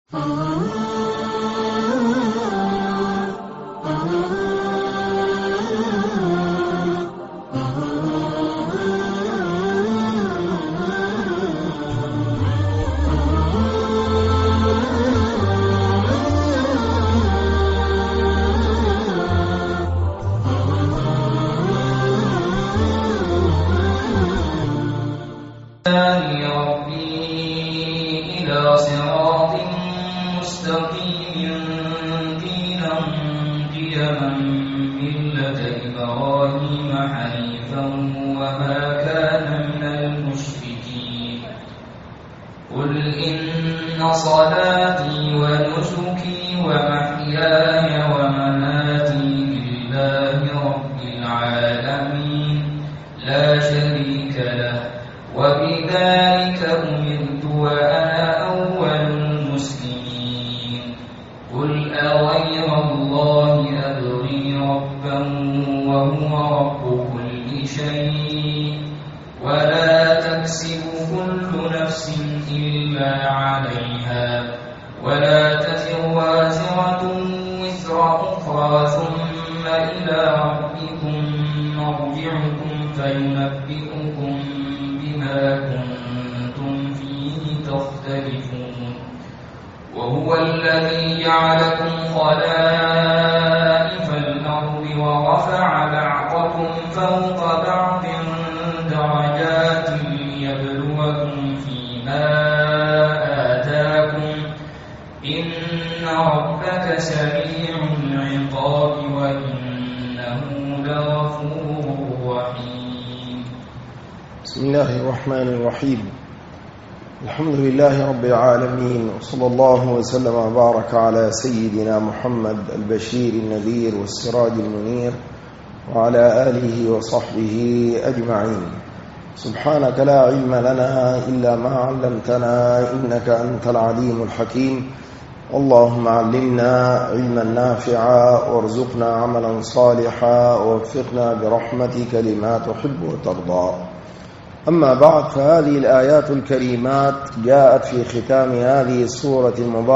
بسم الله الرحمن الرحيم. الحمد لله رب العالمين، وصلى الله وسلم وبارك على سيدنا محمد البشير النذير والسراج المنير وعلى آله وصحبه أجمعين. سبحانك لا علم لنا إلا ما علمتنا إنك أنت العليم الحكيم. اللهم علمنا علما نافعا وارزقنا عملا صالحا ووفقنا برحمتك لما تحب وترضى. أما بعد، فهذه الآيات الكريمات جاءت في ختام هذه السورة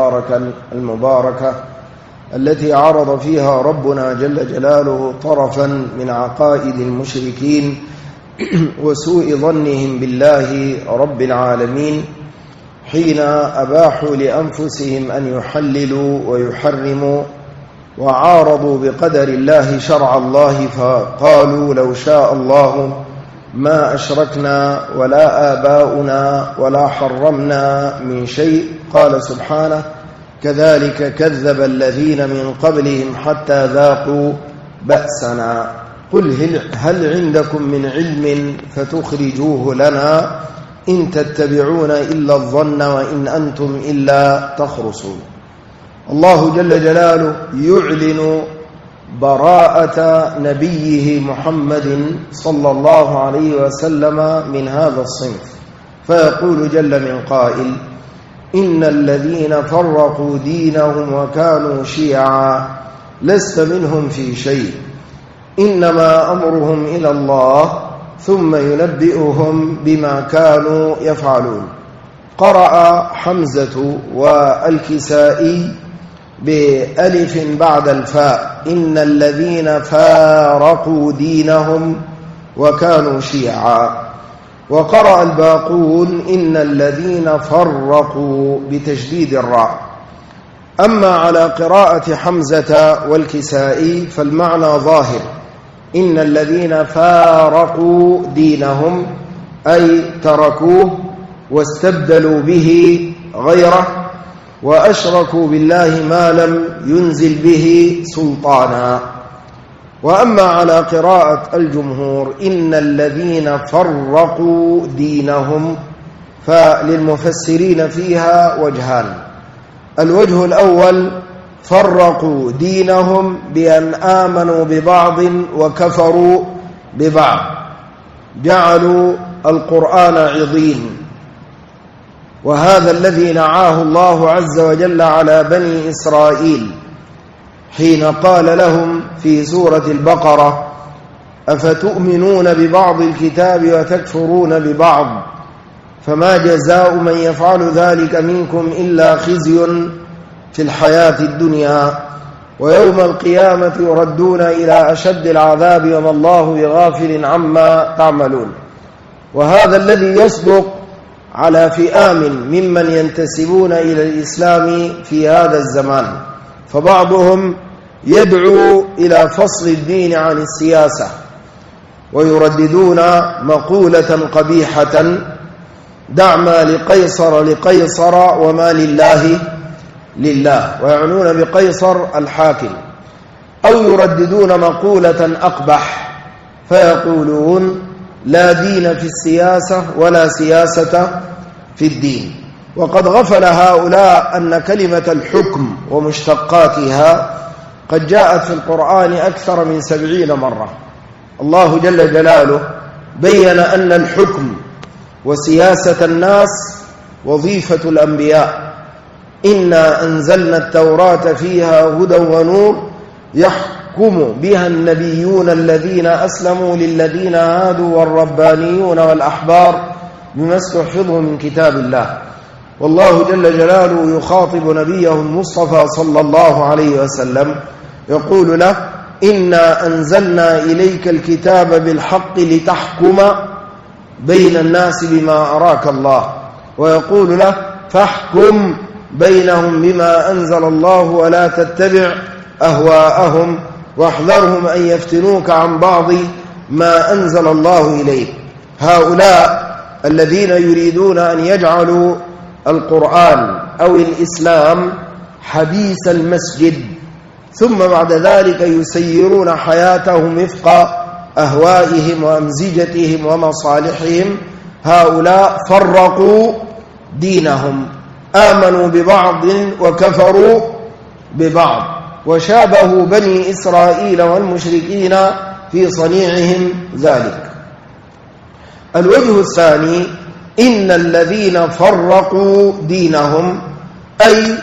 المباركة التي عرض فيها ربنا جل جلاله طرفا من عقائد المشركين وسوء ظنهم بالله رب العالمين، حين أباحوا لأنفسهم أن يحللوا ويحرموا وعارضوا بقدر الله شرع الله، فقالوا لو شاء الله ما أشركنا ولا آباؤنا ولا حرمنا من شيء. قال سبحانه: كذلك كذب الذين من قبلهم حتى ذاقوا بأسنا قل هل عندكم من علم فتخرجوه لنا إن تتبعون إلا الظن وإن أنتم إلا تخرصون. الله جل جلاله يعلن براءة نبيه محمد صلى الله عليه وسلم من هذا الصنف، فيقول جل من قائل: إن الذين فرقوا دينهم وكانوا شيعا لست منهم في شيء إنما أمرهم إلى الله ثم ينبئهم بما كانوا يفعلون. قرأ حمزة والكسائي بألف بعد الفاء: إن الذين فارقوا دينهم وكانوا شيعا. وقرأ الباقون: إن الذين فرقوا بتشديد الراء. أما على قراءة حمزة والكسائي فالمعنى ظاهر: إن الذين فارقوا دينهم أي تركوه واستبدلوا به غيره وأشركوا بالله ما لم ينزل به سلطانا. وأما على قراءة الجمهور: إن الذين فرقوا دينهم، فللمفسرين فيها وجهان. الوجه الأول: فرقوا دينهم بأن آمنوا ببعض وكفروا ببعض، جعلوا القرآن عضين، وهذا الذي نعاه الله عز وجل على بني إسرائيل حين قال لهم في سورة البقرة: أفتؤمنون ببعض الكتاب وتكفرون ببعض فما جزاء من يفعل ذلك منكم إلا خزي في الحياة الدنيا، ويوم القيامة يردون إلى أشد العذاب وما الله بغافل عما تعملون. وهذا الذي يصدق على فئام ممن ينتسبون إلى الإسلام في هذا الزمان، فبعضهم يدعو إلى فصل الدين عن السياسة، ويرددون مقولة قبيحة: دع ما لقيصر لقيصر وما لله لله، ويعنون بقيصر الحاكم. أو يرددون مقولة أقبح فيقولون: لا دين في السياسة ولا سياسة في الدين. وقد غفل هؤلاء أن كلمة الحكم ومشتقاتها قد جاءت في القرآن أكثر من 70 مرة. الله جل جلاله بين أن الحكم وسياسة الناس وظيفة الأنبياء. إنا أنزلنا التوراة فيها هدى ونور يحكم بها النبيون الذين أسلموا للذين هادوا والربانيون والأحبار بما استحفظوا من كتاب الله. والله جل جلاله يخاطب نبيه المصطفى صلى الله عليه وسلم يقول له: إنا أنزلنا إليك الكتاب بالحق لتحكم بين الناس بما أراك الله. ويقول له: فاحكم بينهم بما أنزل الله ولا تتبع أهواءهم واحذرهم أن يفتنوك عن بعض ما أنزل الله إليك. هؤلاء الذين يريدون أن يجعلوا القرآن أو الإسلام حبيس المسجد، ثم بعد ذلك يسيرون حياتهم وفق أهوائهم وأمزجتهم ومصالحهم، هؤلاء فرقوا دينهم، آمنوا ببعض وكفروا ببعض، وشابهوا بني إسرائيل والمشركين في صنيعهم ذلك. الوجه الثاني: إن الذين فرقوا دينهم أي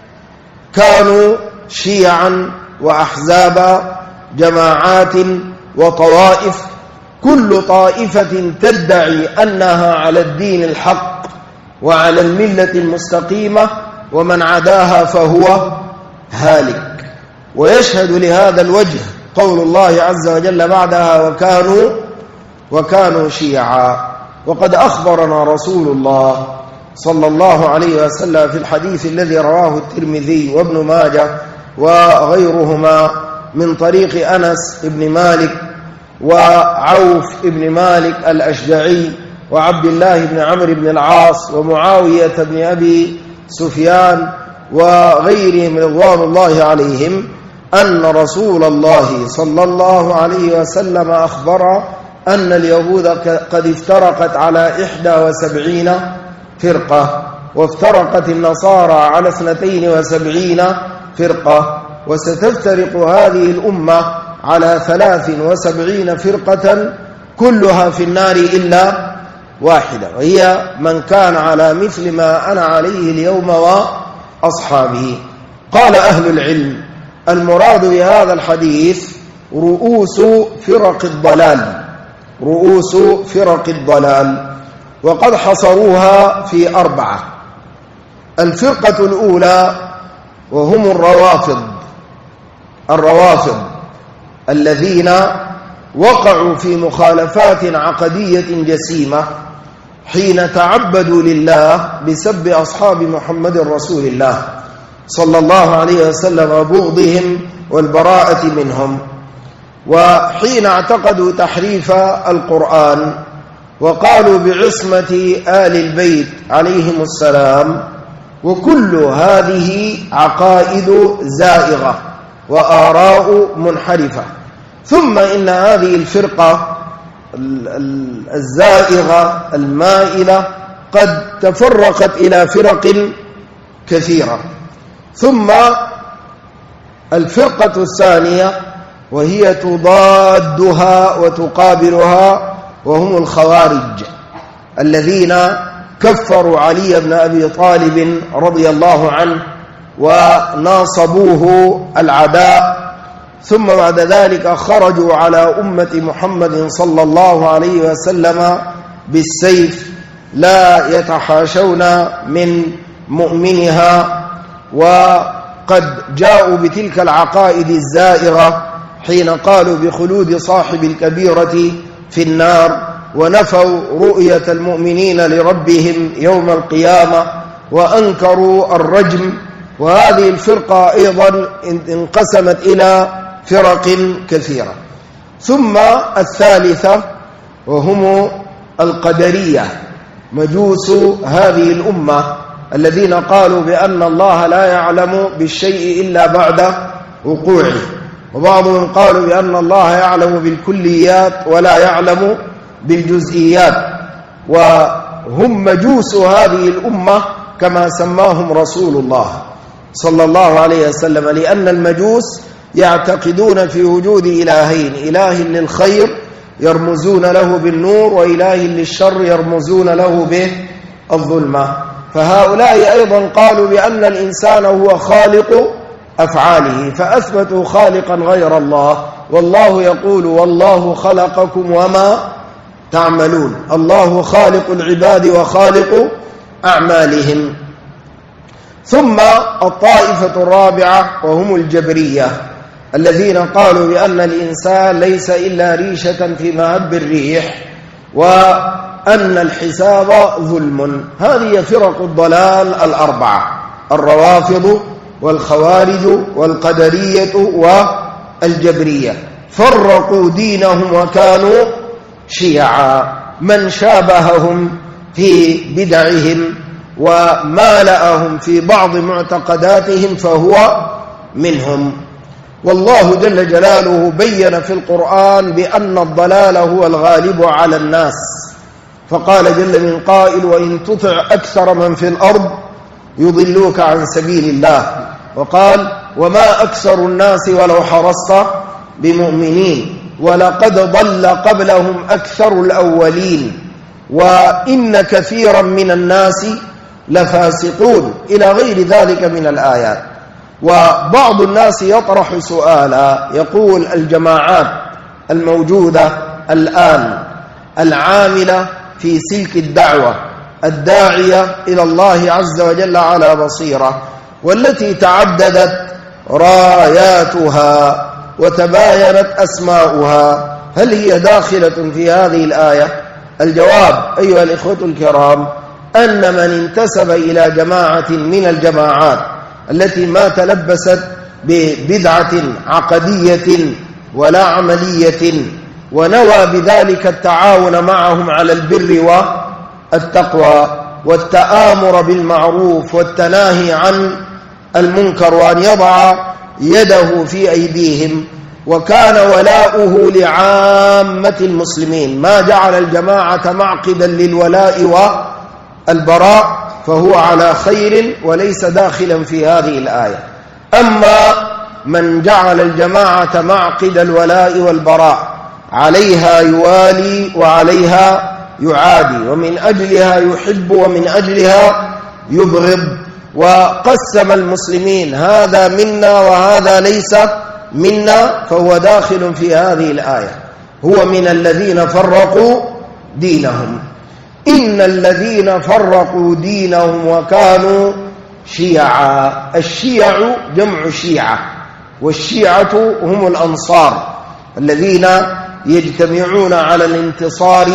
كانوا شيعا وأحزابا، جماعات وطوائف، كل طائفة تدعي أنها على الدين الحق وعلى الملة المستقيمة، ومن عداها فهو هالك. ويشهد لهذا الوجه قول الله عز وجل بعدها: وكانوا شيعا. وقد أخبرنا رسول الله صلى الله عليه وسلم في الحديث الذي رواه الترمذي وابن ماجه وغيرهما من طريق أنس بن مالك وعوف بن مالك الأشجعي وعبد الله بن عمرو بن العاص ومعاوية بن أبي سفيان وغيرهم رضوان الله عليهم أن رسول الله صلى الله عليه وسلم أخبر أن اليهود قد افترقت على 71 فرقة، وافترقت النصارى على 72 فرقة، وستفترق هذه الأمة على 73 فرقة كلها في النار إلا واحدة، وهي من كان على مثل ما أنا عليه اليوم وأصحابه. قال أهل العلم: المراد بهذا الحديث رؤوس فرق الضلال، رؤوس فرق الضلال، وقد حصروها في 4. الفرقة الأولى وهم الروافض الذين وقعوا في مخالفات عقدية جسيمة حين تعبدوا لله بسب أصحاب محمد رسول الله صلى الله عليه وسلم وبغضهم والبراءة منهم، وحين اعتقدوا تحريف القرآن وقالوا بعصمة آل البيت عليهم السلام. وكل هذه عقائد زائغة وآراء منحرفة. ثم إن هذه الفرقة الزائغة المائلة قد تفرقت إلى فرق كثيرة. ثم الفرقة الثانية وهي تضادها وتقابلها، وهم الخوارج الذين كفروا علي بن أبي طالب رضي الله عنه وناصبوه العداء، ثم بعد ذلك خرجوا على أمة محمد صلى الله عليه وسلم بالسيف، لا يتحاشون من مؤمنها، وقالوا قد جاءوا بتلك العقائد الزائغة حين قالوا بخلود صاحب الكبيرة في النار، ونفوا رؤية المؤمنين لربهم يوم القيامة، وأنكروا الرجم. وهذه الفرقة أيضا انقسمت إلى فرق كثيرة. ثم الثالثة وهم القدرية، مجوس هذه الأمة الذين قالوا بأن الله لا يعلم بالشيء إلا بعد وقوعه، وبعضهم قالوا بأن الله يعلم بالكليات ولا يعلم بالجزئيات، وهم مجوس هذه الأمة كما سماهم رسول الله صلى الله عليه وسلم، لأن المجوس يعتقدون في وجود إلهين، إله للخير يرمزون له بالنور، وإله للشر يرمزون له بالظلمة. فهؤلاء أيضا قالوا بأن الإنسان هو خالق أفعاله، فأثبتوا خالقا غير الله، والله يقول والله خلقكم وما تعملون، الله خالق العباد وخالق أعمالهم. ثم الطائفة الرابعة وهم الجبرية، الذين قالوا بأن الإنسان ليس إلا ريشة في مهب الريح، وأن الحساب ظلم. هذه فرق الضلال الأربعة: الروافض والخوارج والقدرية والجبرية. فرقوا دينهم وكانوا شيعا، من شابههم في بدعهم ومالأهم في بعض معتقداتهم فهو منهم. والله جل جلاله بين في القرآن بأن الضلال هو الغالب على الناس، فقال جل من قائل: وإن تطع أكثر من في الأرض يضلوك عن سبيل الله. وقال: وما أكثر الناس ولو حرصت بمؤمنين، ولقد ضل قبلهم أكثر الأولين، وإن كثيرا من الناس لفاسقون، إلى غير ذلك من الآيات. وبعض الناس يطرح سؤالا، يقول: الجماعات الموجودة الآن العاملة في سلك الدعوة الداعية إلى الله عز وجل على بصيرة، والتي تعددت راياتها وتباينت أسماؤها، هل هي داخلة في هذه الآية؟ الجواب أيها الإخوة الكرام أن من انتسب إلى جماعة من الجماعات التي ما تلبست ببدعة عقدية ولا عملية، ونوى بذلك التعاون معهم على البر والتقوى والتآمر بالمعروف والتناهي عن المنكر، وأن يضع يده في أيديهم، وكان ولاؤه لعامة المسلمين، ما جعل الجماعة معقدا للولاء والبراء، فهو على خير وليس داخلا في هذه الآية. أما من جعل الجماعة معقد الولاء والبراء، عليها يوالي وعليها يعادي، ومن أجلها يحب ومن أجلها يبغض، وقسم المسلمين هذا منا وهذا ليس منا، فهو داخل في هذه الآية. هو من الذين فرقوا دينهم. إن الذين فرقوا دينهم وكانوا شيعا. الشيع جمع شيعة، والشيعة هم الأنصار الذين يجتمعون على الانتصار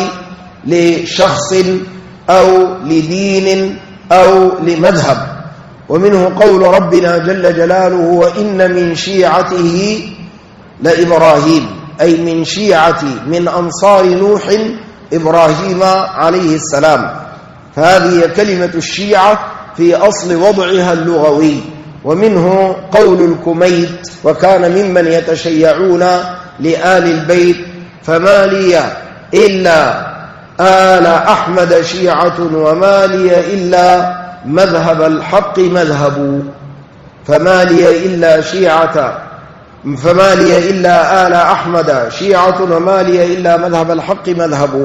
لشخص أو لدين أو لمذهب. ومنه قول ربنا جل جلاله: وإن من شيعته لإبراهيم، أي من شيعة من أنصار نوح إبراهيم عليه السلام. فهذه كلمة الشيعة في أصل وضعها اللغوي. ومنه قول الكميت: وكان ممن يتشيعون لآل البيت، فما لي إلا آل أحمد شيعة وما لي إلا مذهب الحق مذهب. فما لي إلا آل أحمد شيعة وما لي إلا مذهب الحق مذهب.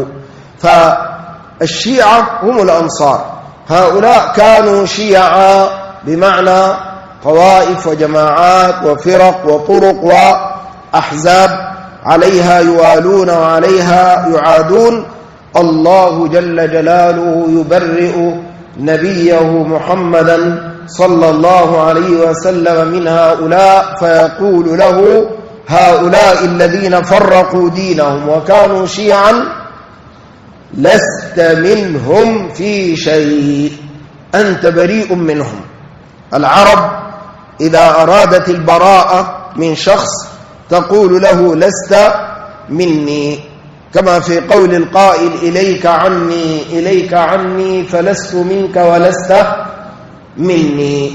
فالشيعة هم الأنصار. هؤلاء كانوا شيعا بمعنى طوائف وجماعات وفرق وطرق وأحزاب، عليها يوالون وعليها يعادون. الله جل جلاله يبرئ نبيه محمدا صلى الله عليه وسلم من هؤلاء فيقول له: هؤلاء الذين فرقوا دينهم وكانوا شيعا لست منهم في شيء، أنت بريء منهم. العرب إذا أرادت البراءة من شخص تقول له: لست مني، كما في قول القائل: إليك عني إليك عني فلست منك ولست مني.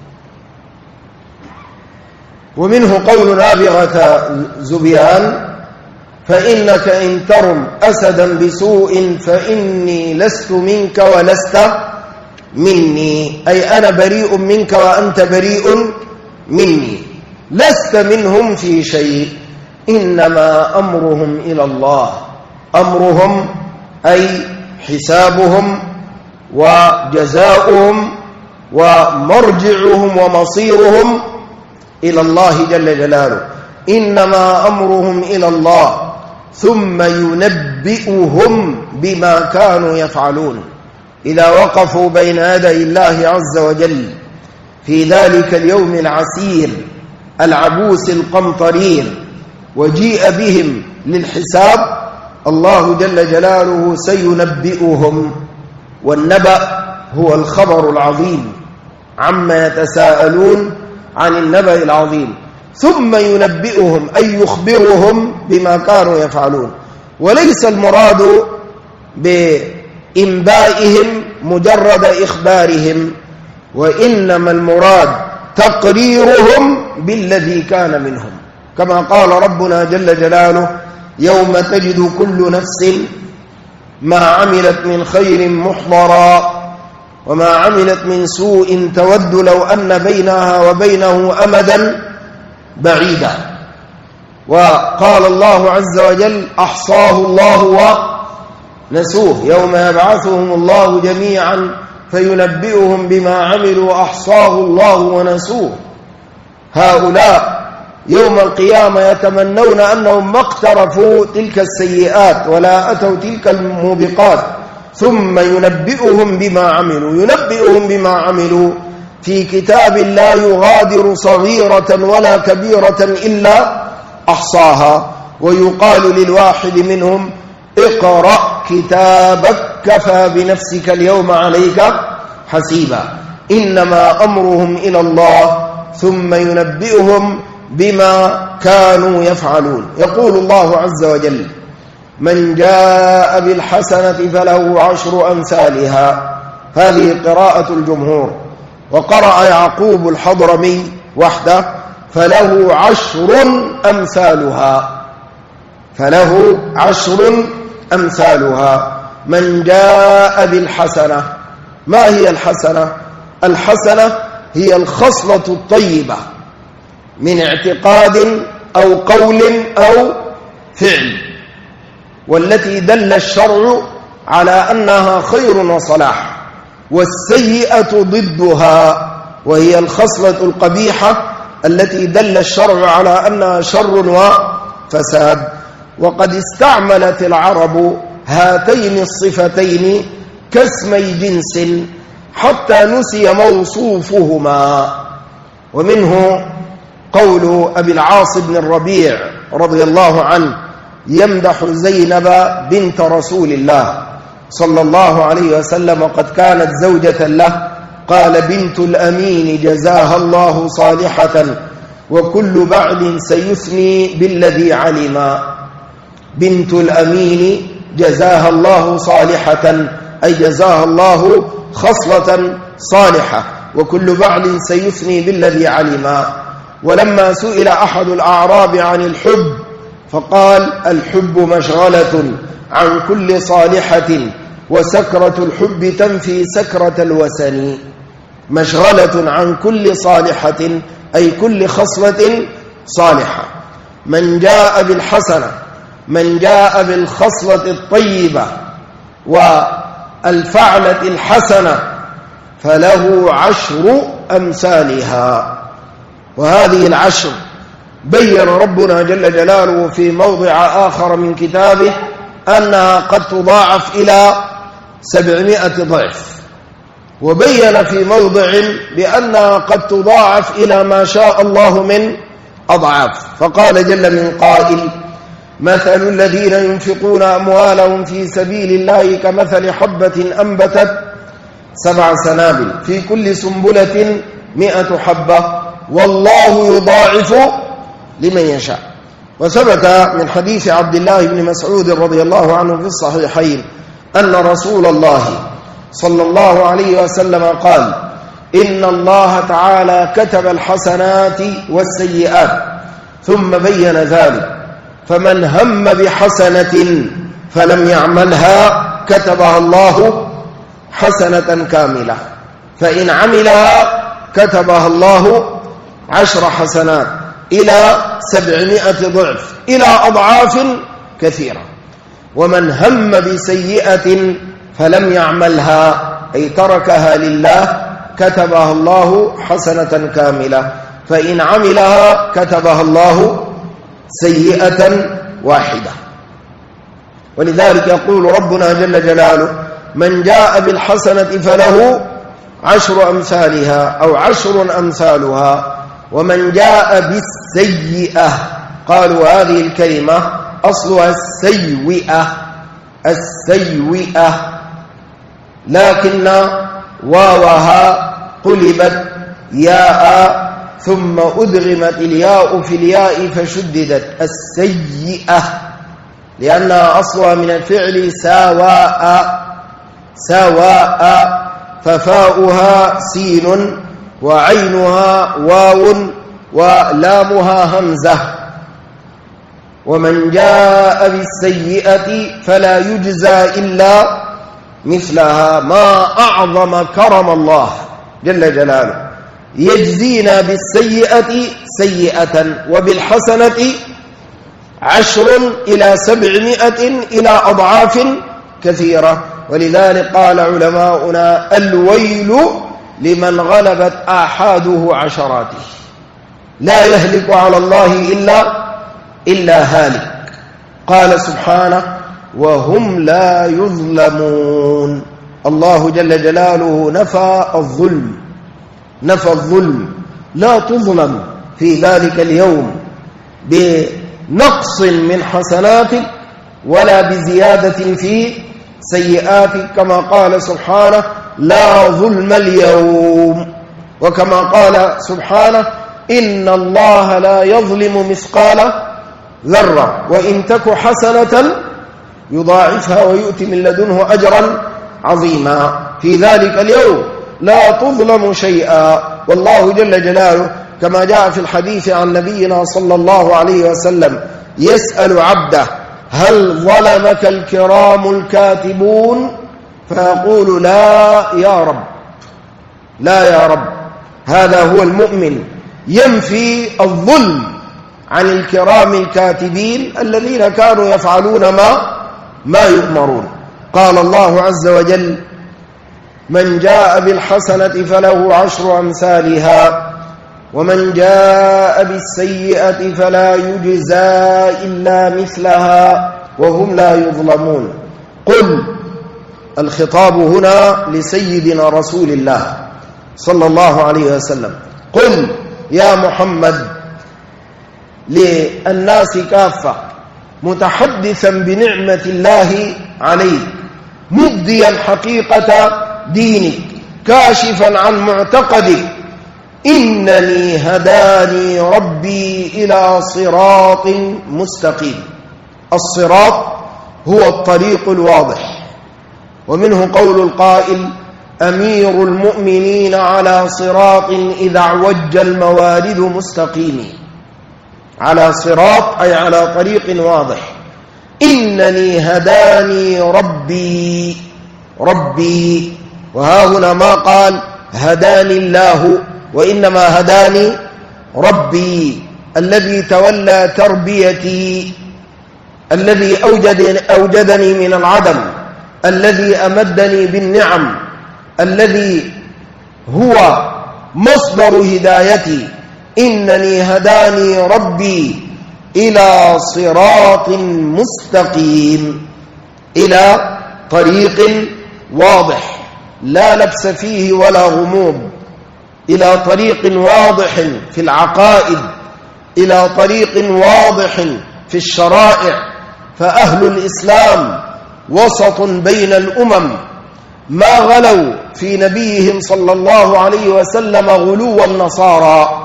ومنه قول نابغة زبيان: فإنك إن ترم أسدا بسوء فإني لست منك ولست مني، أي أنا بريء منك وأنت بريء مني، لست منهم في شيء، إنما أمرهم إلى الله. أمرهم أي حسابهم وجزاؤهم ومرجعهم ومصيرهم إلى الله جل جلاله. إنما أمرهم إلى الله ثم ينبئهم بما كانوا يفعلون. إذا وقفوا بين يدي الله عز وجل في ذلك اليوم العسير العبوس القمطرير وجيء بهم للحساب، الله جل جلاله سينبئهم. والنبأ هو الخبر العظيم عما يتساءلون عن النبأ العظيم، ثم ينبئهم أي يخبرهم بما كانوا يفعلون. وليس المراد بإنبائهم مجرد إخبارهم، وإنما المراد تقريرهم بالذي كان منهم، كما قال ربنا جل جلاله: يوم تجد كل نفس ما عملت من خير محضرا وما عملت من سوء تود لو أن بينها وبينه أمدا بعيدا. وقال الله عز وجل: أحصاه الله ونسوه، يوم يبعثهم الله جميعا فينبئهم بما عملوا أحصاه الله ونسوه. هؤلاء يوم القيامة يتمنون أنهم ما اقترفوا تلك السيئات ولا أتوا تلك الموبقات، ثم ينبئهم بما عملوا في كتاب لا يغادر صغيرة ولا كبيرة إلا أحصاها. ويقال للواحد منهم: اقرأ كتابك كفى بنفسك اليوم عليك حسيبا. إنما أمرهم إلى الله ثم ينبئهم بما كانوا يفعلون. يقول الله عز وجل: من جاء بالحسنة فله 10 أمثالها. هذه قراءة الجمهور. وقرأ يعقوب الحضرمي وحده: فله 10 أمثالها. فله 10 أمثالها. من جاء بالحسنة. ما هي الحسنة؟ الحسنة هي الخصلة الطيبة من اعتقاد أو قول أو فعل، والتي دل الشرع على أنها خير وصلاح. والسيئة ضدها، وهي الخصلة القبيحة التي دل الشرع على أنها شر وفساد. وقد استعملت العرب هاتين الصفتين كاسمي جنس حتى نسي موصوفهما. ومنه قول أبي العاص بن الربيع رضي الله عنه يمدح زينب بنت رسول الله صلى الله عليه وسلم وقد كانت زوجة له، قال: بنت الأمين جزاها الله صالحة وكل بعد سيثني بالذي علم. بنت الأمين جزاها الله صالحة، أي جزاها الله خصلة صالحة، وكل بعد سيثني بالذي علم. ولما سئل أحد الأعراب عن الحب فقال: الحب مشغلة عن كل صالحة وسكرة الحب تنفي سكرة الوسن. مشغلة عن كل صالحة أي كل خصلة صالحة. من جاء بالحسنة، من جاء بالخصلة الطيبة والفعلة الحسنة فله 10 أمثالها. وهذه 10 بين ربنا جل جلاله في موضع آخر من كتابه أنها قد تضاعف إلى 700 ضعف. وبين في موضع بأنها قد تضاعف إلى ما شاء الله من أضعاف، فقال جل من قائل: مثل الذين ينفقون أموالهم في سبيل الله كمثل حبة أنبتت 7 سنابل في كل سنبلة 100 حبة والله يضاعف لمن يشاء. وثبت من حديث عبد الله بن مسعود رضي الله عنه في الصحيحين أن رسول الله صلى الله عليه وسلم قال: إن الله تعالى كتب الحسنات والسيئات ثم بين ذلك، فمن هم بحسنة فلم يعملها كتبها الله حسنة كاملة، فإن عملها كتبها الله 10 حسنات إلى 700 ضعف إلى أضعاف كثيرة. ومن هم بسيئة فلم يعملها أي تركها لله كتبها الله حسنة كاملة، فإن عملها كتبها الله سيئة واحدة. ولذلك يقول ربنا جل جلاله: من جاء بالحسنة فله 10 أمثالها أو 10 أمثالها، ومن جاء بالسيئة، قالوا هذه الكلمة أصلها السيئة، لكن واوها قلبت ياء ثم أدغمت الياء في الياء فشددت السيئة، لأنها أصلها من الفعل سواء، ففاؤها سين وعينها واو ولامها همزة. ومن جاء بالسيئة فلا يجزى إلا مثلها. ما أعظم كرم الله جل جلاله، يجزينا بالسيئة سيئة وبالحسنة 10 إلى 700 إلى أضعاف كثيرة. ولذلك قال علماؤنا: الويل لمن غلبت آحاده عشراته، لا يهلك على الله إلا هالك. قال سبحانه: وهم لا يظلمون. الله جل جلاله نفى الظلم، لا تظلم في ذلك اليوم بنقص من حسناتك ولا بزيادة في سيئاتك، كما قال سبحانه: لا ظلم اليوم. وكما قال سبحانه: إن الله لا يظلم مثقال ذرة وإن تك حسنة يضاعفها ويؤتي من لدنه أجرا عظيما. في ذلك اليوم لا تظلم شيئا. والله جل جلاله كما جاء في الحديث عن نبينا صلى الله عليه وسلم يسأل عبده: هل ظلمك الكرام الكاتبون؟ فيقول: لا يا رب. هذا هو المؤمن، ينفي الظلم عن الكرام الكاتبين الذين كانوا يفعلون ما يؤمرون. قال الله عز وجل: من جاء بالحسنة فله 10 أمثالها ومن جاء بالسيئة فلا يجزى إلا مثلها وهم لا يظلمون. قل، الخطاب هنا لسيدنا رسول الله صلى الله عليه وسلم، قل يا محمد للناس كافة، متحدثا بنعمة الله عليك، مبديا حقيقة دينك، كاشفا عن معتقدك: إنني هداني ربي إلى صراط مستقيم. الصراط هو الطريق الواضح، ومنه قول القائل: أمير المؤمنين على صراط إذا اعوج الموارد مستقيم. على صراط أي على طريق واضح. إنني هداني ربي، وها هنا ما قال هداني الله، وإنما هداني ربي الذي تولى تربيتي، الذي أوجدني من العدم، الذي أمدني بالنعم، الذي هو مصدر هدايتي. إنني هداني ربي إلى صراط مستقيم، إلى طريق واضح. لا لبس فيه ولا غموض، إلى طريق واضح في العقائد، إلى طريق واضح في الشرائع. فأهل الإسلام وسط بين الأمم، ما غلوا في نبيهم صلى الله عليه وسلم غلو النصارى،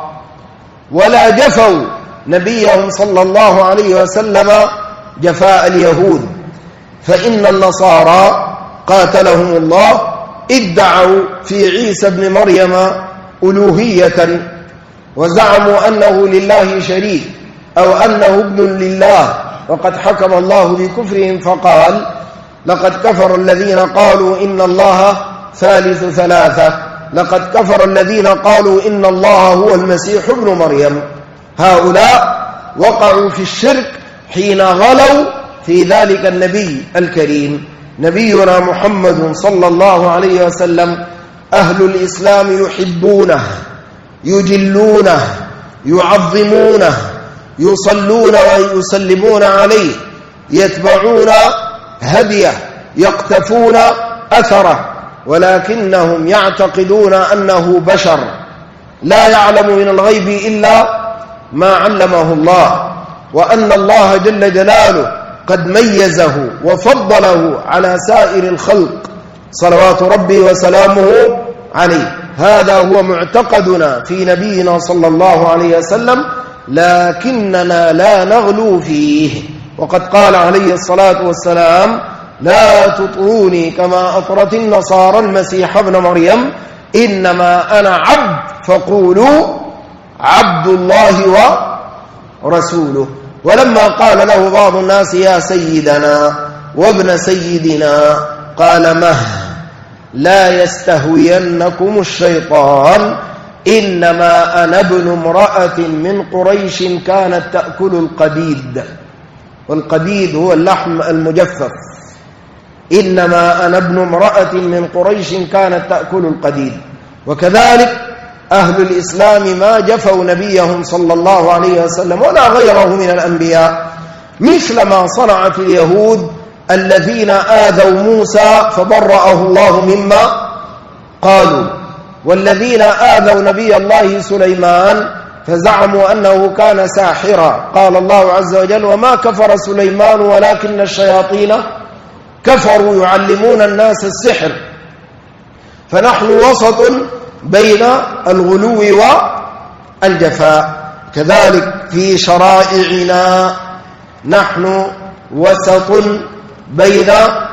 ولا جفوا نبيهم صلى الله عليه وسلم جفاء اليهود. فإن النصارى قاتلهم الله ادعوا في عيسى ابن مريم ألوهية، وزعموا أنه لله شريك أو أنه ابن لله، وقد حكم الله بكفرهم فقال: لقد كفر الذين قالوا إن الله ثالث ثلاثة، لقد كفر الذين قالوا إن الله هو المسيح ابن مريم. هؤلاء وقعوا في الشرك حين غلوا في ذلك النبي الكريم. نبينا محمد صلى الله عليه وسلم أهل الإسلام يحبونه، يجلونه، يعظمونه، يصلون ويسلمون عليه، يتبعون هديه، يقتفون أثره، ولكنهم يعتقدون أنه بشر لا يعلم من الغيب إلا ما علمه الله، وأن الله جل جلاله قد ميزه وفضله على سائر الخلق صلوات ربي وسلامه عليه. هذا هو معتقدنا في نبينا صلى الله عليه وسلم، لكننا لا نغلو فيه. وقد قال عليه الصلاة والسلام: لا تطروني كما أطرت النصارى المسيح ابن مريم، إنما أنا عبد فقولوا عبد الله ورسوله. ولما قال له بعض الناس: يا سيدنا وابن سيدنا، قال: مه لا يستهوينكم الشيطان، إنما أنا ابن امرأة من قريش كانت تأكل القديد، والقديد هو اللحم المجفف. إنما أنا ابن امرأة من قريش كانت تأكل القديد. وكذلك أهل الإسلام ما جفوا نبيهم صلى الله عليه وسلم ولا غيره من الأنبياء، مثل ما صنعت اليهود الذين آذوا موسى فبرأه الله مما قالوا، والذين آذوا نبي الله سليمان فزعموا أنه كان ساحرا. قال الله عز وجل: وما كفر سليمان ولكن الشياطين كفروا يعلمون الناس السحر. فنحن وسط بين الغلو والجفاء. كذلك في شرائعنا نحن وسط بين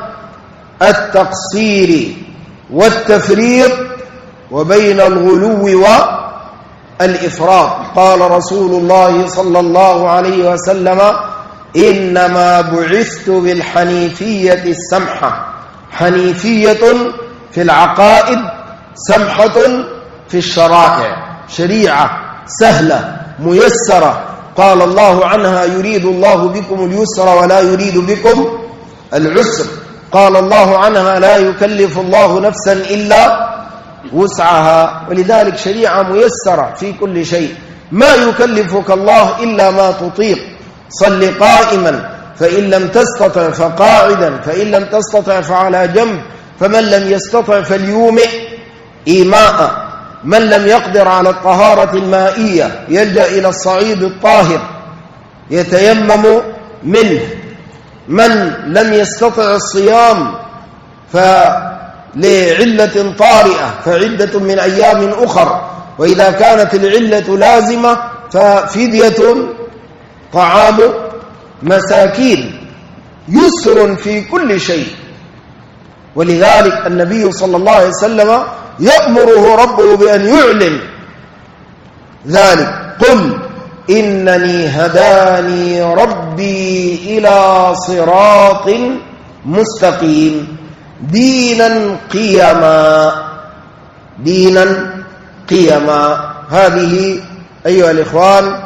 التقصير والتفريط وبين الغلو والإفراط. قال رسول الله صلى الله عليه وسلم: إنما بعثت بالحنيفية السمحة، حنيفية في العقائد، سمحة في الشرائع، شريعة سهلة ميسرة قال الله عنها: يريد الله بكم اليسر ولا يريد بكم العسر. قال الله عنها: لا يكلف الله نفسا إلا وسعها. ولذلك شريعة ميسرة في كل شيء، ما يكلفك الله إلا ما تطيق. صل قائما فإن لم تستطع فقاعدا، فإن لم تستطع فعلى جنب، فمن لم يستطع فليومئ إيماء. من لم يقدر على الطهارة المائية يلجأ إلى الصعيد الطاهر يتيمم منه. من لم يستطع الصيام فلعلة طارئة فعدة من أيام أخر، وإذا كانت العلة لازمة ففدية طعام مساكين. يسر في كل شيء. ولذلك النبي صلى الله عليه وسلم يأمره ربه بأن يعلن ذلك: قل إنني هداني ربي إلى صراط مستقيم دينا قيما، دينا قيما. هذه أيها الإخوان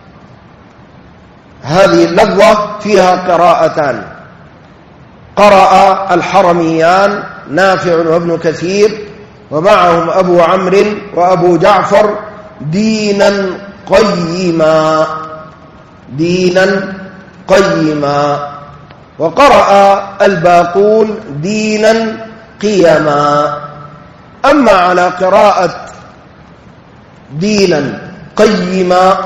هذه اللفظة فيها قراءتان. قرأ الحرميان نافع وابن كثير ومعهم أبو عمرو وأبو جعفر: دينا قيما، دينا قيما. وقرأ الباقون: دينا قيما، أما على قراءة دينا قيما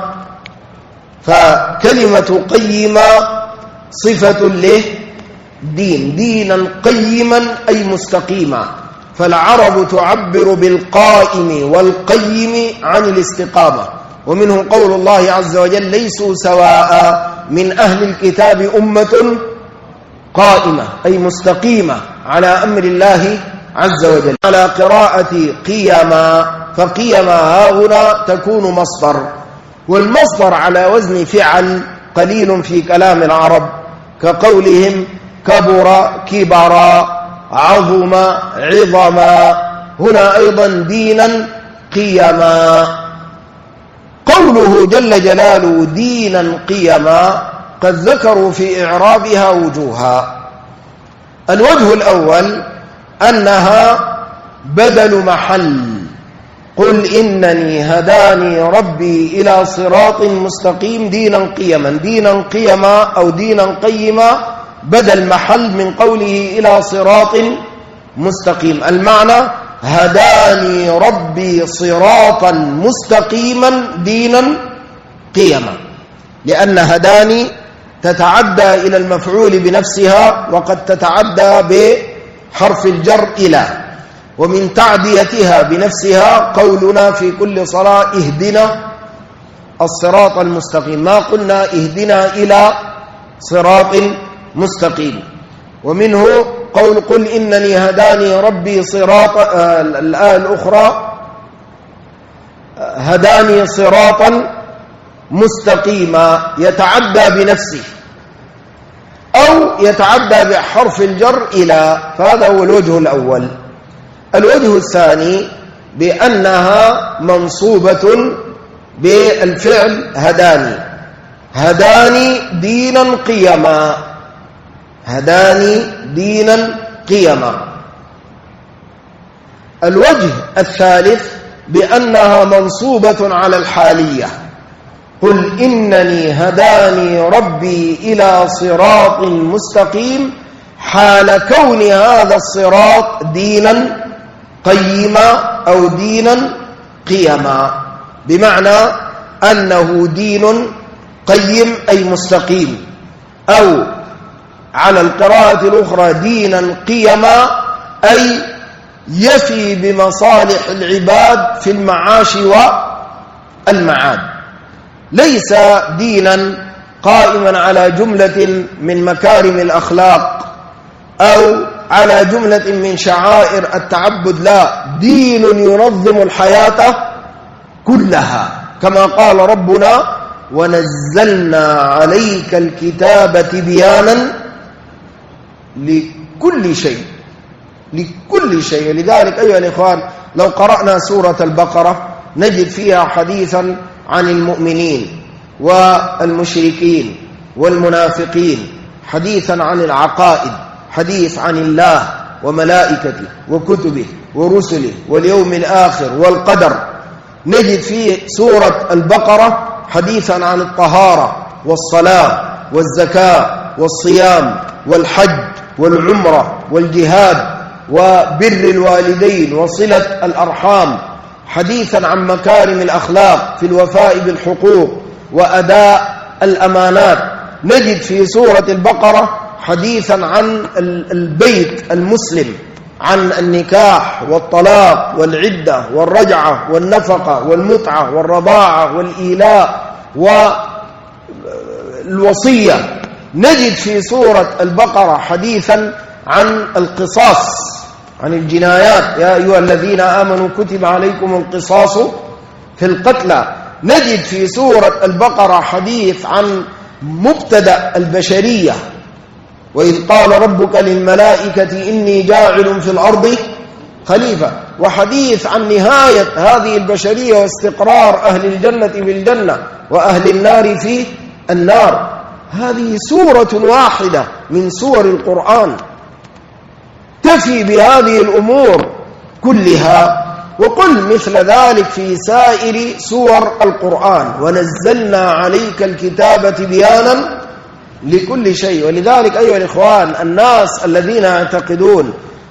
فكلمة قيما صفة له دين، دينا قيما أي مستقيما، فالعرب تعبر بالقائم والقيم عن الاستقامة، ومنه قول الله عز وجل ليسوا سواء من أهل الكتاب أمة قائمة أي مستقيمة على أمر الله عز وجل. على قراءة قيما فقيما هنا تكون مصدر، والمصدر على وزن فعل قليل في كلام العرب، كقولهم كبر كبرا عظم عظما، هنا أيضا دينا قيما. قوله جل جلاله دينا قيما قد ذكروا في إعرابها وجوها. الوجه الأول أنها بدل محل، قل إنني هداني ربي إلى صراط مستقيم دينا قيما، دينا قيما أو دينا قيما بدل محل من قوله إلى صراط مستقيم. المعنى هداني ربي صراطا مستقيما دينا قيما، لأن هداني تتعدى إلى المفعول بنفسها، وقد تتعدى بحرف الجر إلى، ومن تعديتها بنفسها قولنا في كل صلاة اهدنا الصراط المستقيم، ما قلنا اهدنا إلى صراط مستقيم. ومنه قول قل إنني هداني ربي صراطا، الآية الأخرى هداني صراطا مستقيما يتعدى بنفسه أو يتعدى بحرف الجر إلى، فهذا هو الوجه الأول. الوجه الثاني بأنها منصوبة بالفعل هداني، هداني دينا قيما، هداني دينا قيما. الوجه الثالث بأنها منصوبة على الحالية، قل إنني هداني ربي إلى صراط مستقيم، حال كون هذا الصراط دينا قيما أو دينا قيما، بمعنى أنه دين قيم أي مستقيم، أو على القراءة الأخرى دينا قيما أي يفي بمصالح العباد في المعاش والمعاد، ليس دينا قائما على جملة من مكارم الأخلاق أو على جملة من شعائر التعبد، لا، دين ينظم الحياة كلها، كما قال ربنا ونزلنا عليك الكتاب تبيانا لكل شيء، لكل شيء. لذلك أيها الإخوان لو قرأنا سورة البقرة نجد فيها حديثا عن المؤمنين والمشركين والمنافقين، حديثا عن العقائد، حديث عن الله وملائكته وكتبه ورسله واليوم الآخر والقدر. نجد في سورة البقرة حديثا عن الطهارة والصلاة والزكاة والصيام والحج والعمرة والجهاد وبر الوالدين وصلة الأرحام، حديثا عن مكارم الأخلاق في الوفاء بالحقوق وأداء الأمانات. نجد في سورة البقرة حديثا عن البيت المسلم، عن النكاح والطلاق والعدة والرجعة والنفقة والمتعة والرضاعة والإيلاء والوصية. نجد في سورة البقرة حديثا عن القصاص، عن الجنايات، يا أيها الذين آمنوا كتب عليكم القصاص في القتلى. نجد في سورة البقرة حديث عن مبتدأ البشرية، وإذ قال ربك للملائكة إني جاعل في الأرض خليفة، وحديث عن نهاية هذه البشرية واستقرار أهل الجنة بالجنة وأهل النار في النار. هذه سورة واحدة من سور القرآن تفي بهذه الأمور كلها. وقل مثل ذلك في سائر سور القرآن، ونزلنا عليك الكتاب تبيانا لكل شيء. ولذلك أيها الإخوان الناس الذين يعتقدون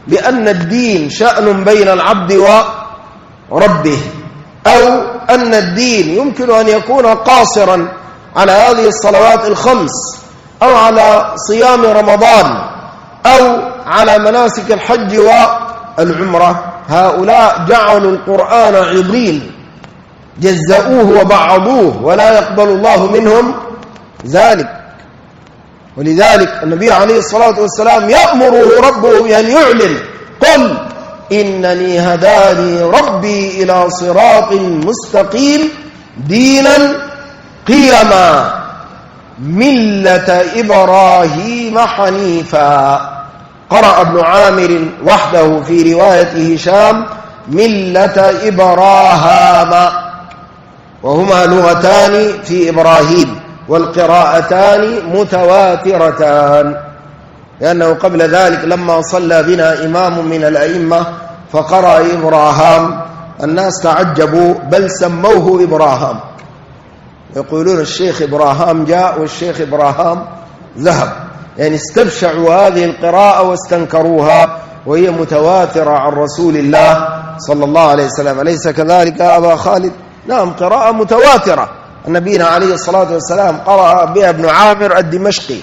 بأن الدين شأن بين العبد وربه، أو أن الدين يمكن أن يكون قاصرا على هذه الصلوات الخمس أو على صيام رمضان أو على مناسك الحج والعمرة. هؤلاء جعلوا القرآن عضين، جزأوه وبعضوه، ولا يقبل الله منهم ذلك. ولذلك النبي عليه الصلاة والسلام يأمره ربه بأن يعلن: قل إنني هداني ربي إلى صراط مستقيم دينا قيما ملة إبراهيم حنيفا. قرأ ابن عامر وحده في رواية هشام: ملة إبراهام، وهما لغتان في إبراهيم، والقراءتان متواترتان، لأنه قبل ذلك لما صلى بنا إمام من الأئمة فقرأ إبراهام الناس تعجبوا، بل سموه إبراهام، يقولون الشيخ إبراهام جاء والشيخ إبراهام ذهب، يعني استبشعوا هذه القراءة واستنكروها، وهي متواترة عن رسول الله صلى الله عليه وسلم. أليس كذلك يا أبا خالد؟ نعم، قراءة متواترة. النبي عليه الصلاة والسلام قرأ بها ابن عامر الدمشقي،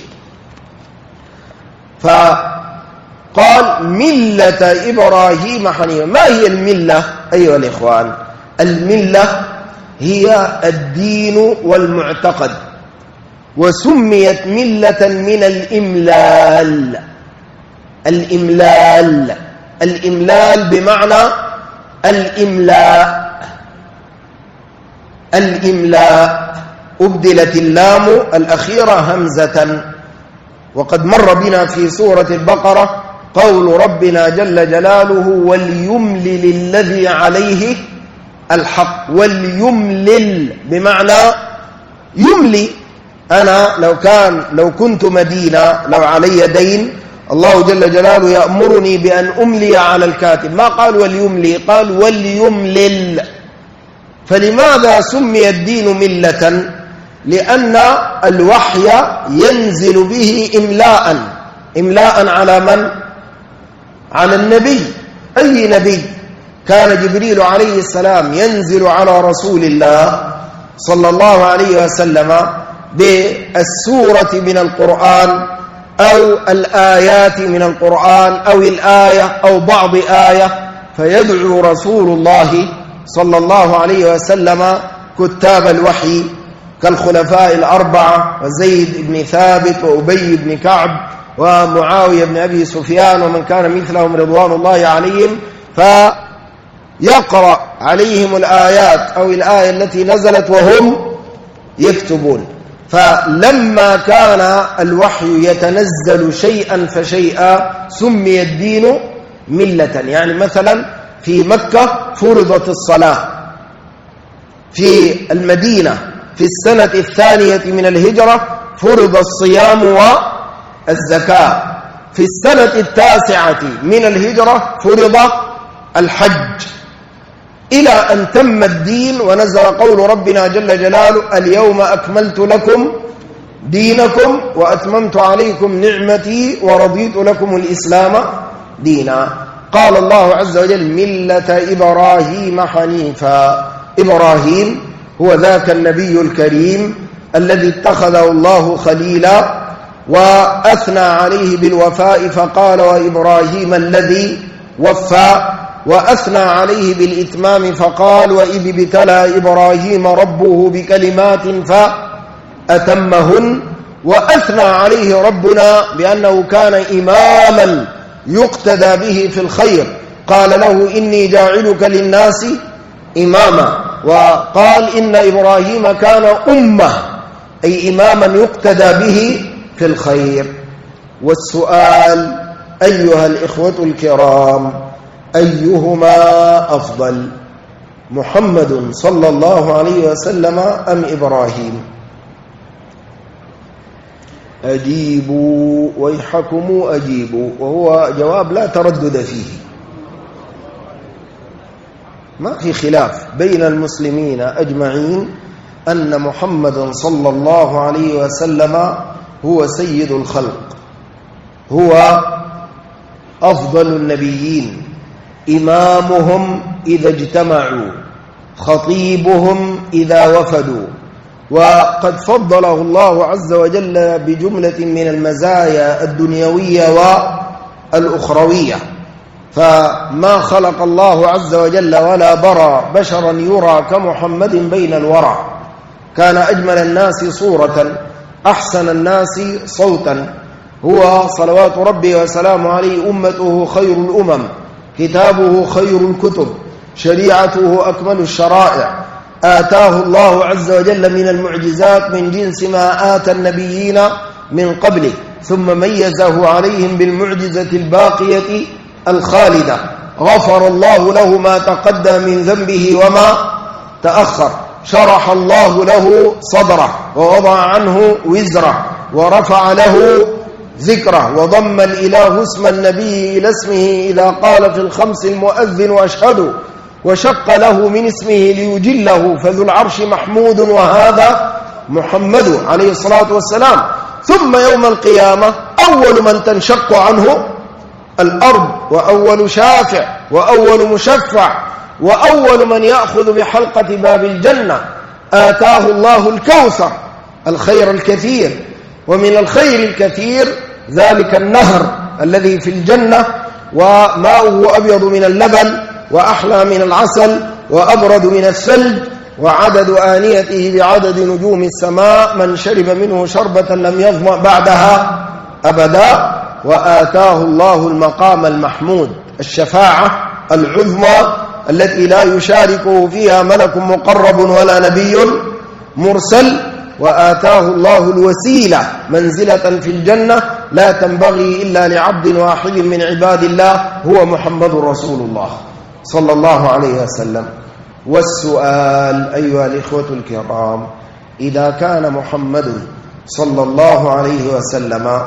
فقال: ملة إبراهيم حنيفا. ما هي الملة أيها الإخوان؟ الملة هي الدين والمعتقد، وسميت ملة من الإملال. الإملال بمعنى الإملاء. أبدلت اللام الأخيرة همزة. وقد مر بنا في سورة البقرة قول ربنا جل جلاله: وليملل الذي عليه الحق. وليملل بمعنى يملي. أنا لو كنت مدينة، لو علي دين، الله جل جلاله يأمرني بأن أملي على الكاتب، ما قال وليملي، قال وليملل. فلماذا سمي الدين ملة؟ لأن الوحي ينزل به إملاء على من؟ على النبي. أي نبي؟ كان جبريل عليه السلام ينزل على رسول الله صلى الله عليه وسلم بالسورة من القرآن أو الآيات من القرآن أو الآية أو بعض آية، فيدعو رسول الله صلى الله عليه وسلم كتاب الوحي كالخلفاء الأربعة وزيد بن ثابت وأبي بن كعب ومعاوية بن أبي سفيان ومن كان مثلهم رضوان الله عليهم، فيقرأ عليهم الآيات أو الآية التي نزلت وهم يكتبون. فلما كان الوحي يتنزل شيئا فشيئا سمي الدين ملة. يعني مثلا في مكة فرضت الصلاة، في المدينة في السنة الثانية من الهجرة فرض الصيام والزكاة، في السنة التاسعة من الهجرة فرض الحج، إلى أن تم الدين ونزل قول ربنا جل جلاله: اليوم أكملت لكم دينكم وأتممت عليكم نعمتي ورضيت لكم الإسلام دينا. قال الله عز وجل: ملة إبراهيم حنيفا. إبراهيم هو ذاك النبي الكريم الذي اتخذه الله خليلا وأثنى عليه بالوفاء فقال: وإبراهيم الذي وفى، وأثنى عليه بالإتمام فقال: وإذ ابتلى إبراهيم ربه بكلمات فأتمهن، وأثنى عليه ربنا بأنه كان إماما يقتدى به في الخير، قال له: إني جاعلك للناس إماما، وقال: إن إبراهيم كان أمة، أي إماما يقتدى به في الخير. والسؤال أيها الإخوة الكرام: أيهما أفضل، محمد صلى الله عليه وسلم أم إبراهيم؟ أجيبوا ويحكم أجيبوا، وهو جواب لا تردد فيه، ما في خلاف بين المسلمين أجمعين أن محمد صلى الله عليه وسلم هو سيد الخلق، هو أفضل النبيين، إمامهم إذا اجتمعوا، خطيبهم إذا وفدوا. وقد فضله الله عز وجل بجملة من المزايا الدنيوية والأخروية، فما خلق الله عز وجل ولا برى بشرا يرى كمحمد بين الورى. كان أجمل الناس صورة، أحسن الناس صوتا، هو صلوات ربي وسلامه عليه أمته خير الأمم، كتابه خير الكتب، شريعته أكمل الشرائع، آتاه الله عز وجل من المعجزات من جنس ما آتى النبيين من قبله، ثم ميزه عليهم بالمعجزة الباقية الخالدة. غفر الله له ما تقدم من ذنبه وما تأخر، شرح الله له صدره ووضع عنه وزره ورفع له ذكره، وضم الإله اسم النبي إلى اسمه إذا قال في الخمس المؤذن وأشهد، وشق له من اسمه ليجله، فذو العرش محمود وهذا محمد عليه الصلاة والسلام. ثم يوم القيامة أول من تنشق عنه الأرض، وأول شافع، وأول مشفع، وأول من يأخذ بحلقة باب الجنة. آتاه الله الكوثر، الخير الكثير، ومن الخير الكثير ذلك النهر الذي في الجنة، وماؤه أبيض من اللبن وأحلى من العسل وأبرد من الثلج، وعدد آنيته بعدد نجوم السماء، من شرب منه شربة لم يظمأ بعدها أبدا. وآتاه الله المقام المحمود، الشفاعة العظمى التي لا يشاركه فيها ملك مقرب ولا نبي مرسل. وآتاه الله الوسيلة، منزلة في الجنة لا تنبغي إلا لعبد واحد من عباد الله، هو محمد رسول الله صلى الله عليه وسلم. والسؤال أيها الإخوة الكرام، إذا كان محمد صلى الله عليه وسلم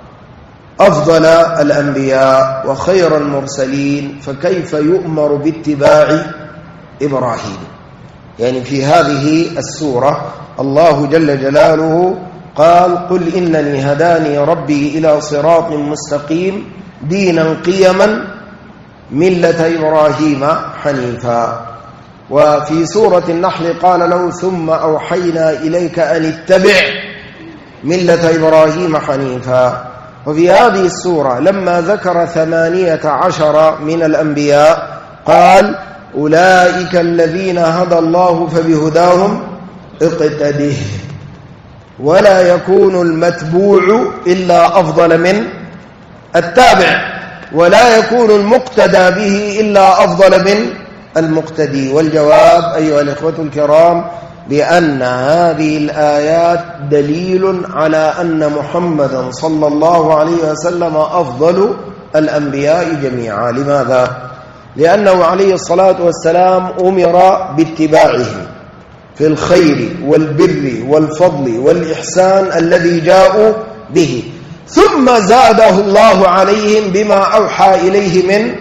أفضل الأنبياء وخير المرسلين، فكيف يؤمر باتباع إبراهيم؟ يعني في هذه السورة الله جل جلاله قال: قل إنني هداني ربي إلى صراط مستقيم دينا قيما ملة إبراهيم حنيفا. وفي سورة النحل قال له: ثم أوحينا إليك أن اتبع ملة إبراهيم حنيفا. وفي هذه السورة لما ذكر 18 من الأنبياء قال: أولئك الذين هدى الله فبهداهم اقتده. ولا يكون المتبوع إلا أفضل من التابع، ولا يكون المقتدى به إلا أفضل من المقتدي. والجواب أيها الإخوة الكرام بأن هذه الآيات دليل على أن محمدا صلى الله عليه وسلم أفضل الأنبياء جميعا. لماذا؟ لأنه عليه الصلاة والسلام أمر باتباعه في الخير والبر والفضل والإحسان الذي جاءوا به، ثم زاده الله عليهم بما أوحى إليه من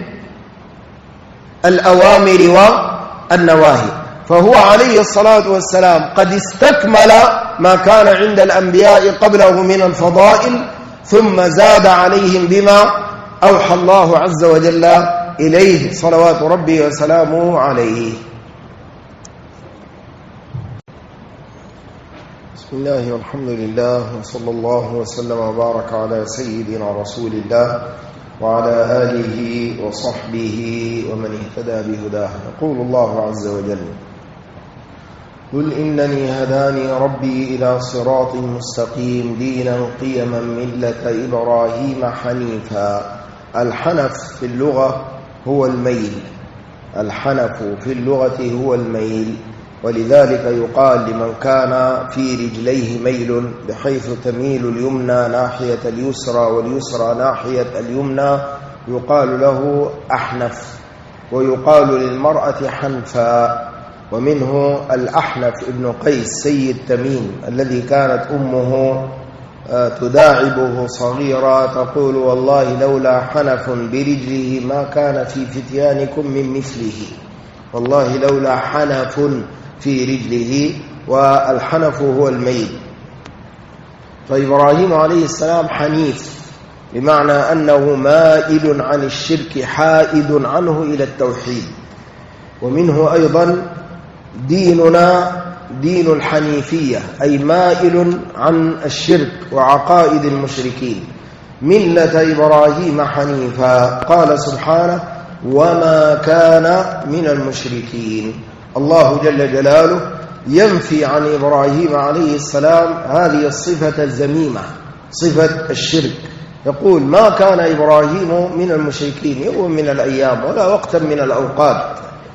الأوامر والنواهي. فهو عليه الصلاة والسلام قد استكمل ما كان عند الأنبياء قبله من الفضائل، ثم زاد عليهم بما أوحى الله عز وجل إليه صلوات ربي وسلامه عليه. بسم الله والحمد لله وصلى الله وسلم وبارك على سيدنا رسول الله وعلى آله وصحبه ومن اهتدى بهداه. يقول الله عز وجل: قل إنني هداني ربي إلى صراط مستقيم دينا قيما ملة إبراهيم حنيفا. الحنف في اللغة هو الميل، الحنف في اللغة هو الميل، ولذلك يقال لمن كان في رجليه ميل بحيث تميل اليمنى ناحية اليسرى واليسرى ناحية اليمنى يقال له أحنف، ويقال للمرأة حنفا. ومنه الأحنف ابن قيس سيد تميم الذي كانت أمه تداعبه صغيرا تقول: والله لولا حنف برجله ما كان في فتيانكم من مثله. والله لولا حنف في رجله، والحنف هو الميل. فإبراهيم عليه السلام حنيف، بمعنى أنه مائل عن الشرك حائد عنه إلى التوحيد. ومنه أيضا ديننا دين الحنيفية، أي مائل عن الشرك وعقائد المشركين، ملة إبراهيم حنيفا. قال سبحانه: وما كان من المشركين. الله جل جلاله ينفي عن إبراهيم عليه السلام هذه الصفة الذميمة، صفة الشرك. يقول: ما كان إبراهيم من المشركين يوم من الأيام ولا وقتا من الأوقات.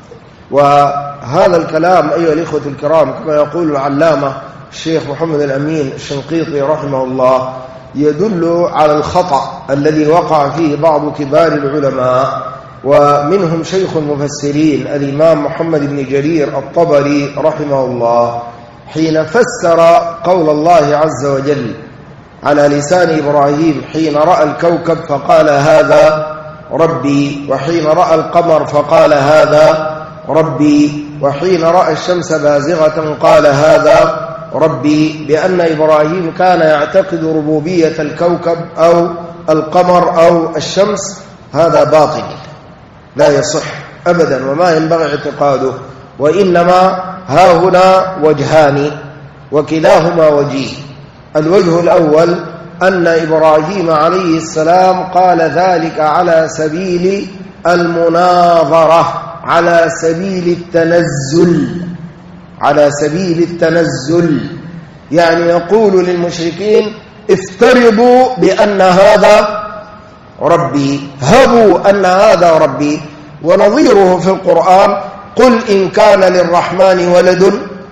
وهذا الكلام أيها الإخوة الكرام كما يقول العلامة الشيخ محمد الأمين الشنقيطي رحمه الله يدل على الخطأ الذي وقع فيه بعض كبار العلماء، ومنهم شيخ المفسرين الإمام محمد بن جرير الطبري رحمه الله، حين فسر قول الله عز وجل على لسان إبراهيم حين رأى الكوكب فقال: هذا ربي، وحين رأى القمر فقال: هذا ربي، وحين رأى الشمس بازغة قال: هذا ربي، بأن إبراهيم كان يعتقد ربوبية الكوكب أو القمر أو الشمس. هذا باطل لا يصح أبدا وما ينبغي اعتقاده، وإنما ها هنا وجهان وكلاهما وجيه. الوجه الأول أن إبراهيم عليه السلام قال ذلك على سبيل المناظرة، على سبيل التنزل، على سبيل التنزل، يعني يقول للمشركين: افترضوا بأن هذا ربي، هبوا أن هذا ربي. ونظيره في القرآن: قل إن كان للرحمن ولد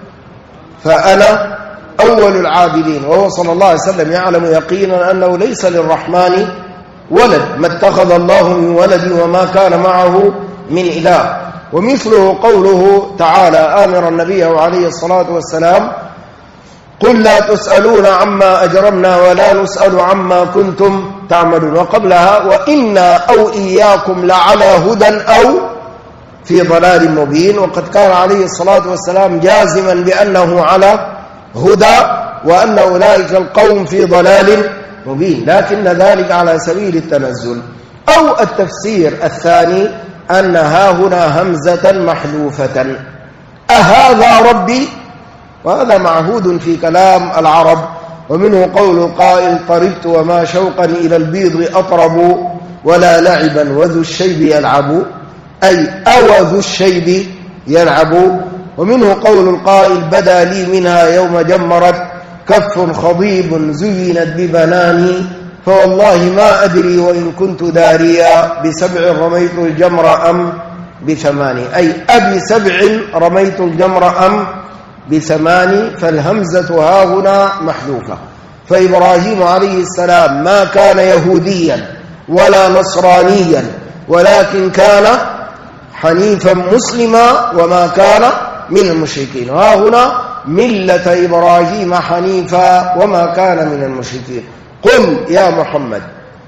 فأنا أول العابدين. وهو صلى الله عليه وسلم يعلم يقينا أنه ليس للرحمن ولد، ما اتخذ الله من ولد وما كان معه من إله. ومثله قوله تعالى آمر النبي عليه الصلاة والسلام: قل لا تسألون عما أجرمنا ولا نسأل عما كنتم تعملون. وقبلها: وإنا أو إياكم لعلى هدى أو في ضلال مبين. وقد كان عليه الصلاة والسلام جازما بأنه على هدى وأن أولئك القوم في ضلال مبين، لكن ذلك على سبيل التنزل. أو التفسير الثاني أن ها هنا همزة محذوفة، أهذا ربي، وهذا معهود في كلام العرب. ومنه قول القائل: طربت وما شوقا إلى البيض أطرب ولا لعبا وذو الشيب يلعب، أي أو ذو الشيب يلعب. ومنه قول القائل: بدا لي منها يوم جمرت كف خضيب زينت ببناني فوالله ما أدري وإن كنت داريا بسبع رميت الجمر أم بثمان، أي أبي سبع رميت الجمر أم بثمان. فالهمزة ها هنا محذوفة. فإبراهيم عليه السلام ما كان يهوديا ولا نصرانيا، ولكن كان حنيفا مسلما وما كان من المشركين. ها هنا ملة إبراهيم حنيفا وما كان من المشركين. قل يا محمد: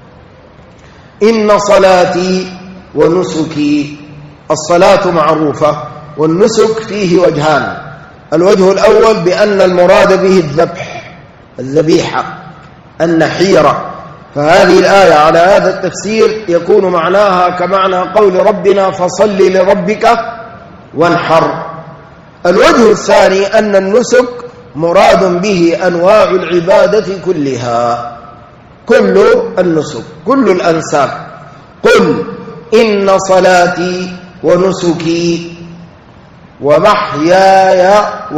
إن صلاتي ونسكي. الصلاة معروفة، والنسك فيه وجهان. الوجه الأول بأن المراد به الذبح، الذبيحة، النحيرة. فهذه الآية على هذا التفسير يكون معناها كمعنى قول ربنا: فصل لربك وانحر. الوجه الثاني أن النسك مراد به أنواع العبادة كلها، كل النسك، كل الأنساك. قل إن صلاتي ونسكي ومحياي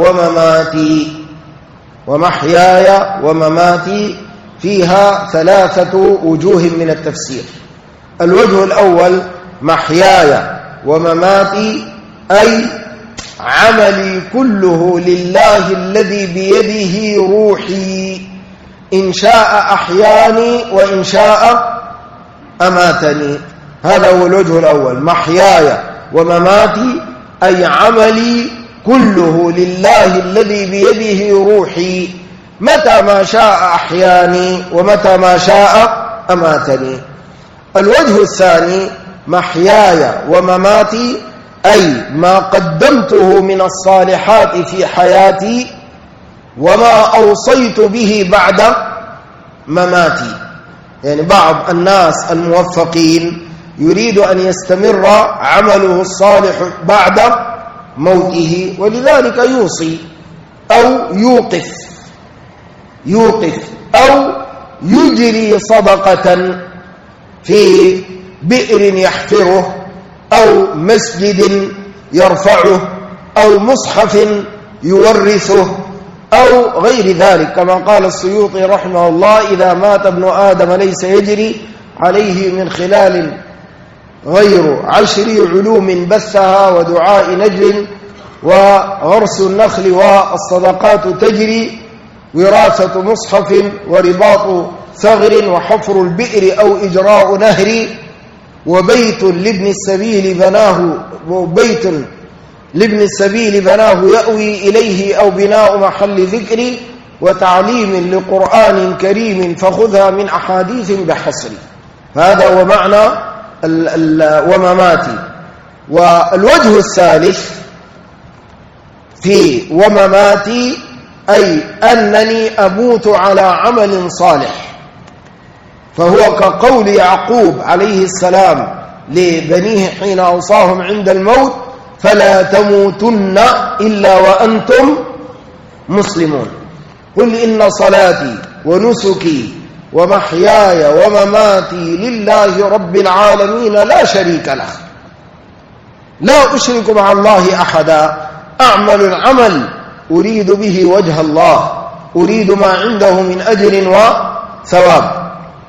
ومماتي فيها ثلاثة وجوه من التفسير. الوجه الأول: محياي ومماتي، أي عملي كله لله الذي بيده روحي، إن شاء أحياني وإن شاء أماتني. هذا هو الوجه الأول: محياي ومماتي، أي عملي كله لله الذي بيده روحي، متى ما شاء أحياني ومتى ما شاء أماتني. الوجه الثاني: محياي ومماتي، أي ما قدمته من الصالحات في حياتي وما أوصيت به بعد مماتي. يعني بعض الناس الموفقين يريد أن يستمر عمله الصالح بعد موته، ولذلك يوصي أو يوقف أو يجري صدقة في بئر يحفره أو مسجد يرفعه أو مصحف يورثه أو غير ذلك، كما قال السيوطي رحمه الله: إذا مات ابن آدم ليس يجري عليه من خلال غير 10 علوم بثها ودعاء نجل وغرس النخل والصدقات تجري، وراثة مصحف ورباط ثغر وحفر البئر أو إجراء نهر، وبيت لابن السبيل بناه يأوي إليه أو بناء محل ذكر، وتعليم لقرآن كريم فخذها من أحاديث بحصر. هذا هو معنى ومماتي. والوجه الثالث في ومماتي أي أنني أموت على عمل صالح، فهو كقول يعقوب عليه السلام لبنيه حين أوصاهم عند الموت: فلا تموتن إلا وأنتم مسلمون. قل إن صلاتي ونسكي ومحياي ومماتي لله رب العالمين لا شريك له، لا أشرك مع الله أحدا، أعمل العمل أريد به وجه الله، أريد ما عنده من أجر وثواب،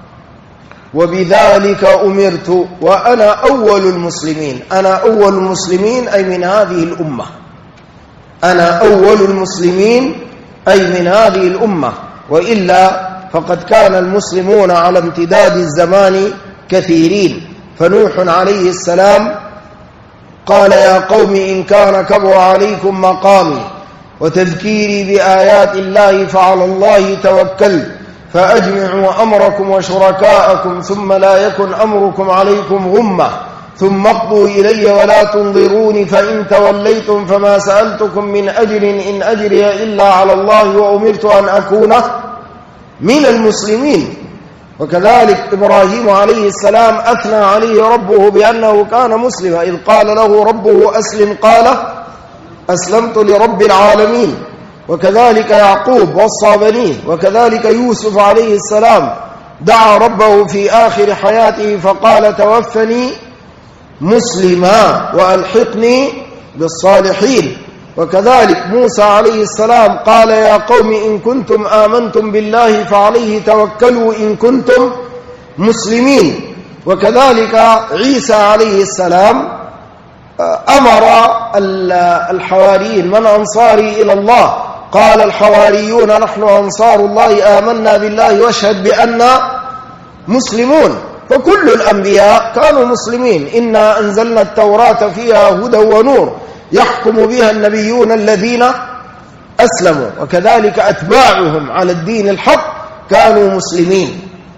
وبذلك أمرت وأنا أول المسلمين. أنا أول المسلمين أي من هذه الأمة، أنا أول المسلمين أي من هذه الأمة، وإلا فقد كان المسلمون على امتداد الزمان كثيرين. فنوح عليه السلام قال: يا قوم إن كان كبر عليكم مقامي وتذكيري بآيات الله فعلى الله توكلت فأجمعوا أمركم وشركاءكم ثم لا يكن أمركم عليكم غمة ثم اقضوا إلي ولا تنظروني فإن توليتم فما سألتكم من أجر إن أجري إلا على الله وأمرت أن أكون من المسلمين. وكذلك إبراهيم عليه السلام أثنى عليه ربه بأنه كان مسلما، إذ قال له ربه أسلم قال أسلمت لرب العالمين. وكذلك يعقوب وصى بنيه، وكذلك يوسف عليه السلام دعا ربه في آخر حياته فقال توفني مسلما وألحقني بالصالحين. وكذلك موسى عليه السلام قال: يا قوم إن كنتم آمنتم بالله فعليه توكلوا إن كنتم مسلمين. وكذلك عيسى عليه السلام أمر الحواريين: من أنصاري إلى الله؟ قال الحواريون: نحن أنصار الله آمنا بالله واشهد بأننا مسلمون. فكل الأنبياء كانوا مسلمين. إنا أنزلنا التوراة فيها هدى ونور يحكم بها النبيون الذين أسلموا، وكذلك أتباعهم على الدين الحق كانوا مسلمين.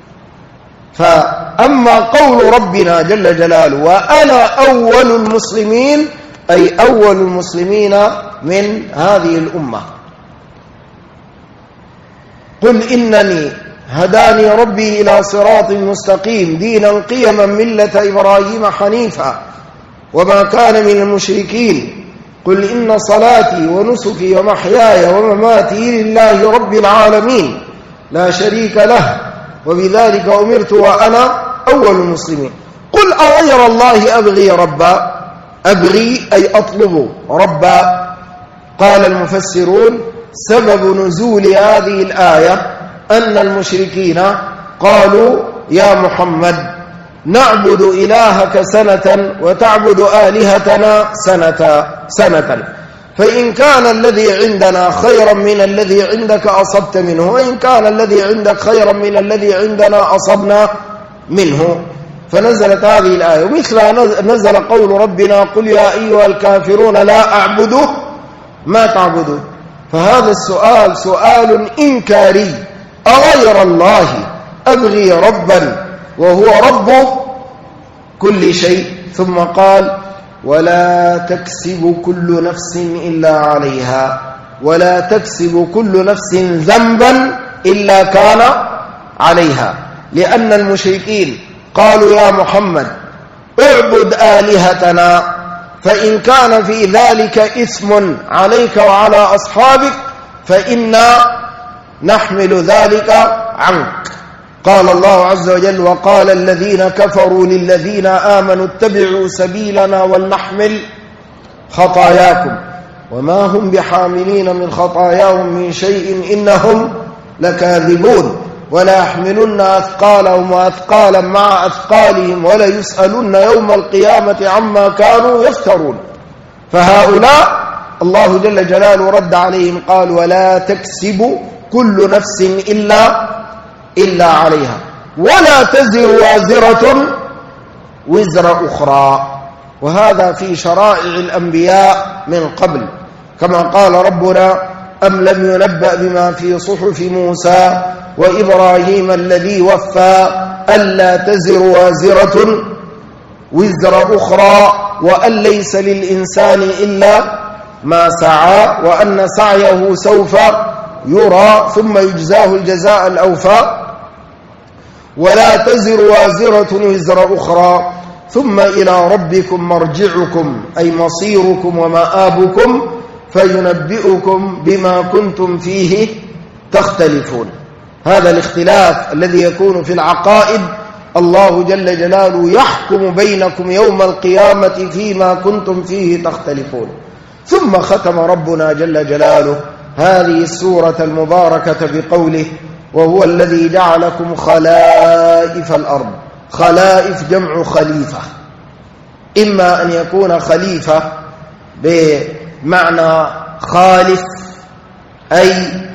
فأما قول ربنا جل جلاله: وأنا أول المسلمين، أي أول المسلمين من هذه الأمة. قل إنني هداني ربي إلى صراط مستقيم دينا قيما ملة إبراهيم حنيفا وما كان من المشركين. قل إن صلاتي ونسكي ومحياي ومماتي لله رب العالمين لا شريك له وبذلك أمرت وأنا أول المسلمين. قل أغير الله أبغي ربا، أبغي أي أطلب ربا. قال المفسرون: سبب نزول هذه الآية أن المشركين قالوا: يا محمد نعبد إلهك سنة وتعبد آلهتنا سنة، فإن كان الذي عندنا خيرا من الذي عندك أصبت منه، وإن كان الذي عندك خيرا من الذي عندنا أصبنا منه. فنزلت هذه الآية. ومثلها نزل قول ربنا: قل يا أيها الكافرون لا أعبد ما تعبدون. فهذا السؤال سؤال إنكاري: أغير الله أبغي ربا وهو رب كل شيء. ثم قال: ولا تكسب كل نفس إلا عليها ولا تكسب كل نفس ذنبا إلا كان عليها. لأن المشركين قالوا يا محمد اعبد آلهتنا، فإن كان في ذلك إثم عليك وعلى أصحابك فإنا نحمل ذلك عنك. قال الله عز وجل وقال الذين كفروا للذين آمنوا اتبعوا سبيلنا ولنحمل خطاياكم وما هم بحاملين من خطاياهم من شيء إنهم لكاذبون ولا يحملن أثقالهم وأثقالا مع أثقالهم ولا يسألن يوم القيامة عما كانوا يفترون. فهؤلاء الله جل جلاله رد عليهم قال ولا تكسب كل نفس إلا عليها ولا تزر وازرة وزر أخرى. وهذا في شرائع الأنبياء من قبل، كما قال ربنا أم لم ينبأ بما في صحف موسى وإبراهيم الذي وفى ألا تزر وازرة وزر أخرى وأن ليس للإنسان إلا ما سعى وأن سعيه سوف يرى ثم يجزاه الجزاء الأوفى. ولا تزر وازرة وزر أخرى ثم إلى ربكم مرجعكم أي مصيركم ومآبكم فينبئكم بما كنتم فيه تختلفون. هذا الاختلاف الذي يكون في العقائد الله جل جلاله يحكم بينكم يوم القيامة فيما كنتم فيه تختلفون. ثم ختم ربنا جل جلاله هذه السورة المباركة بقوله وهو الذي جعلكم خلائف الأرض. خلائف جمع خليفة، إما أن يكون خليفة بمعنى خالف أي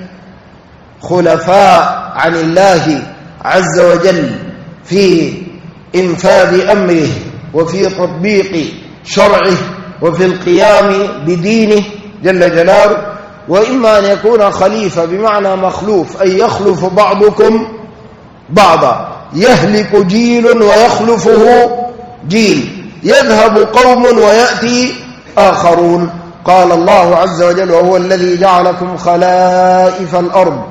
خلفاء عن الله عز وجل في إنفاذ أمره وفي تطبيق شرعه وفي القيام بدينه جل جلاله، وإما أن يكون خليفة بمعنى مخلوف أي يخلف بعضكم بعضا، يهلك جيل ويخلفه جيل، يذهب قوم ويأتي آخرون. قال الله عز وجل وهو الذي جعلكم خلائف الأرض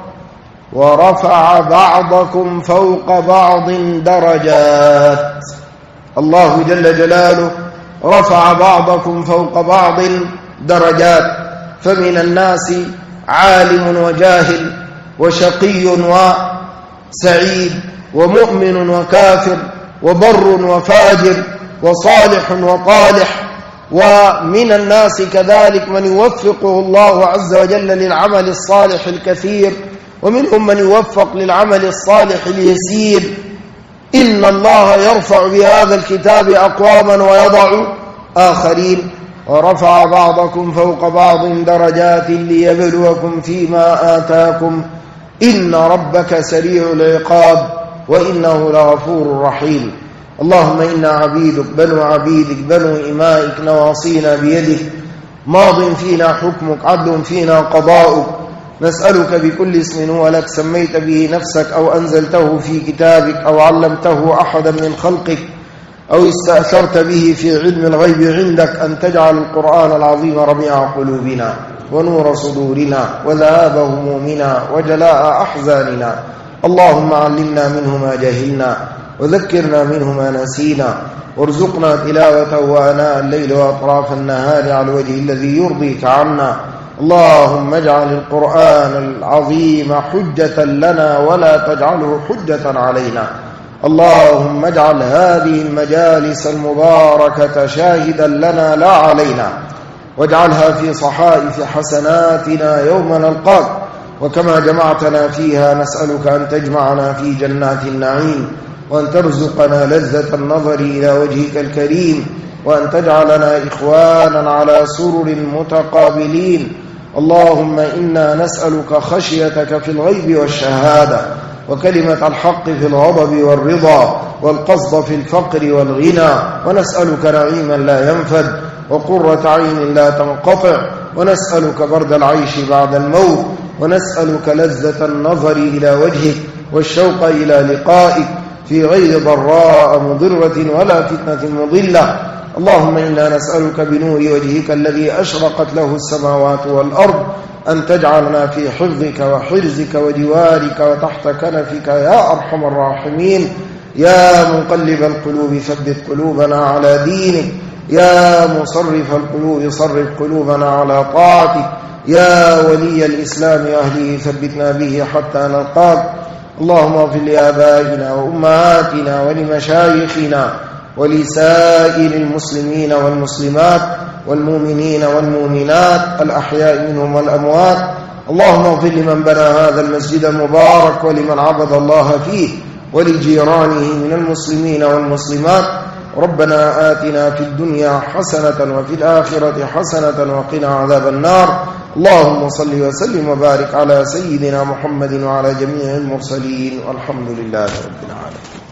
ورفع بعضكم فوق بعض درجات. الله جل جلاله رفع بعضكم فوق بعض درجات، فمن الناس عالم وجاهل وشقي وسعيد ومؤمن وكافر وبر وفاجر وصالح وطالح. ومن الناس كذلك من يوفقه الله عز وجل للعمل الصالح الكثير، ومنهم من يوفق للعمل الصالح اليسير. إن الله يرفع بهذا الكتاب أقواما ويضع آخرين. ورفع بعضكم فوق بعض درجات ليبلوكم فيما آتاكم إن ربك سريع العقاب وإنه لغفور رحيم. اللهم إنا عبيدك بنو عبيدك بنو إمائك نواصينا بيدك ماض فينا حكمك عدل فينا قضاؤك، نسألك بكل اسم هو لك سميت به نفسك أو أنزلته في كتابك أو علمته أحدا من خلقك أو استأثرت به في علم الغيب عندك أن تجعل القرآن العظيم ربيع قلوبنا ونور صدورنا وذهاب همومنا وجلاء أحزاننا. اللهم علمنا منه ما جهلنا وذكرنا منه ما نسينا، وارزقنا تلاوته آناء الليل وأطراف النهار على الوجه الذي يرضيك عنا. اللهم اجعل القرآن العظيم حجة لنا ولا تجعله حجة علينا. اللهم اجعل هذه المجالس المباركة شاهدا لنا لا علينا، واجعلها في صحائف حسناتنا يوم نلقاك. وكما جمعتنا فيها نسألك أن تجمعنا في جنات النعيم، وأن ترزقنا لذة النظر إلى وجهك الكريم، وأن تجعلنا إخوانا على سرر متقابلين. اللهم إنا نسألك خشيتك في الغيب والشهادة، وكلمة الحق في الغضب والرضا، والقصد في الفقر والغنى، ونسألك نعيما لا ينفد وقرة عين لا تنقطع، ونسألك برد العيش بعد الموت، ونسألك لذة النظر إلى وجهك والشوق إلى لقائك في غير ضراء مضرة ولا فتنة مضلة. اللهم إنا نسألك بنور وجهك الذي أشرقت له السماوات والأرض أن تجعلنا في حفظك وحرزك وجوارك وتحت كنفك يا أرحم الراحمين. يا مقلب القلوب ثبت قلوبنا على دينك، يا مصرف القلوب صرف قلوبنا على طاعتك، يا ولي الإسلام أهله ثبتنا به حتى نلقاك. اللهم اغفر لآبائنا وأمهاتنا ولمشايخنا ولسائر المسلمين والمسلمات والمؤمنين والمؤمنات الأحياء منهم والأموات. اللهم اغفر لمن بنى هذا المسجد المبارك ولمن عبد الله فيه ولجيرانه من المسلمين والمسلمات. ربنا آتنا في الدنيا حسنة وفي الآخرة حسنة وقنا عذاب النار. اللهم صل وسلم وبارك على سيدنا محمد وعلى جميع المرسلين والحمد لله رب العالمين.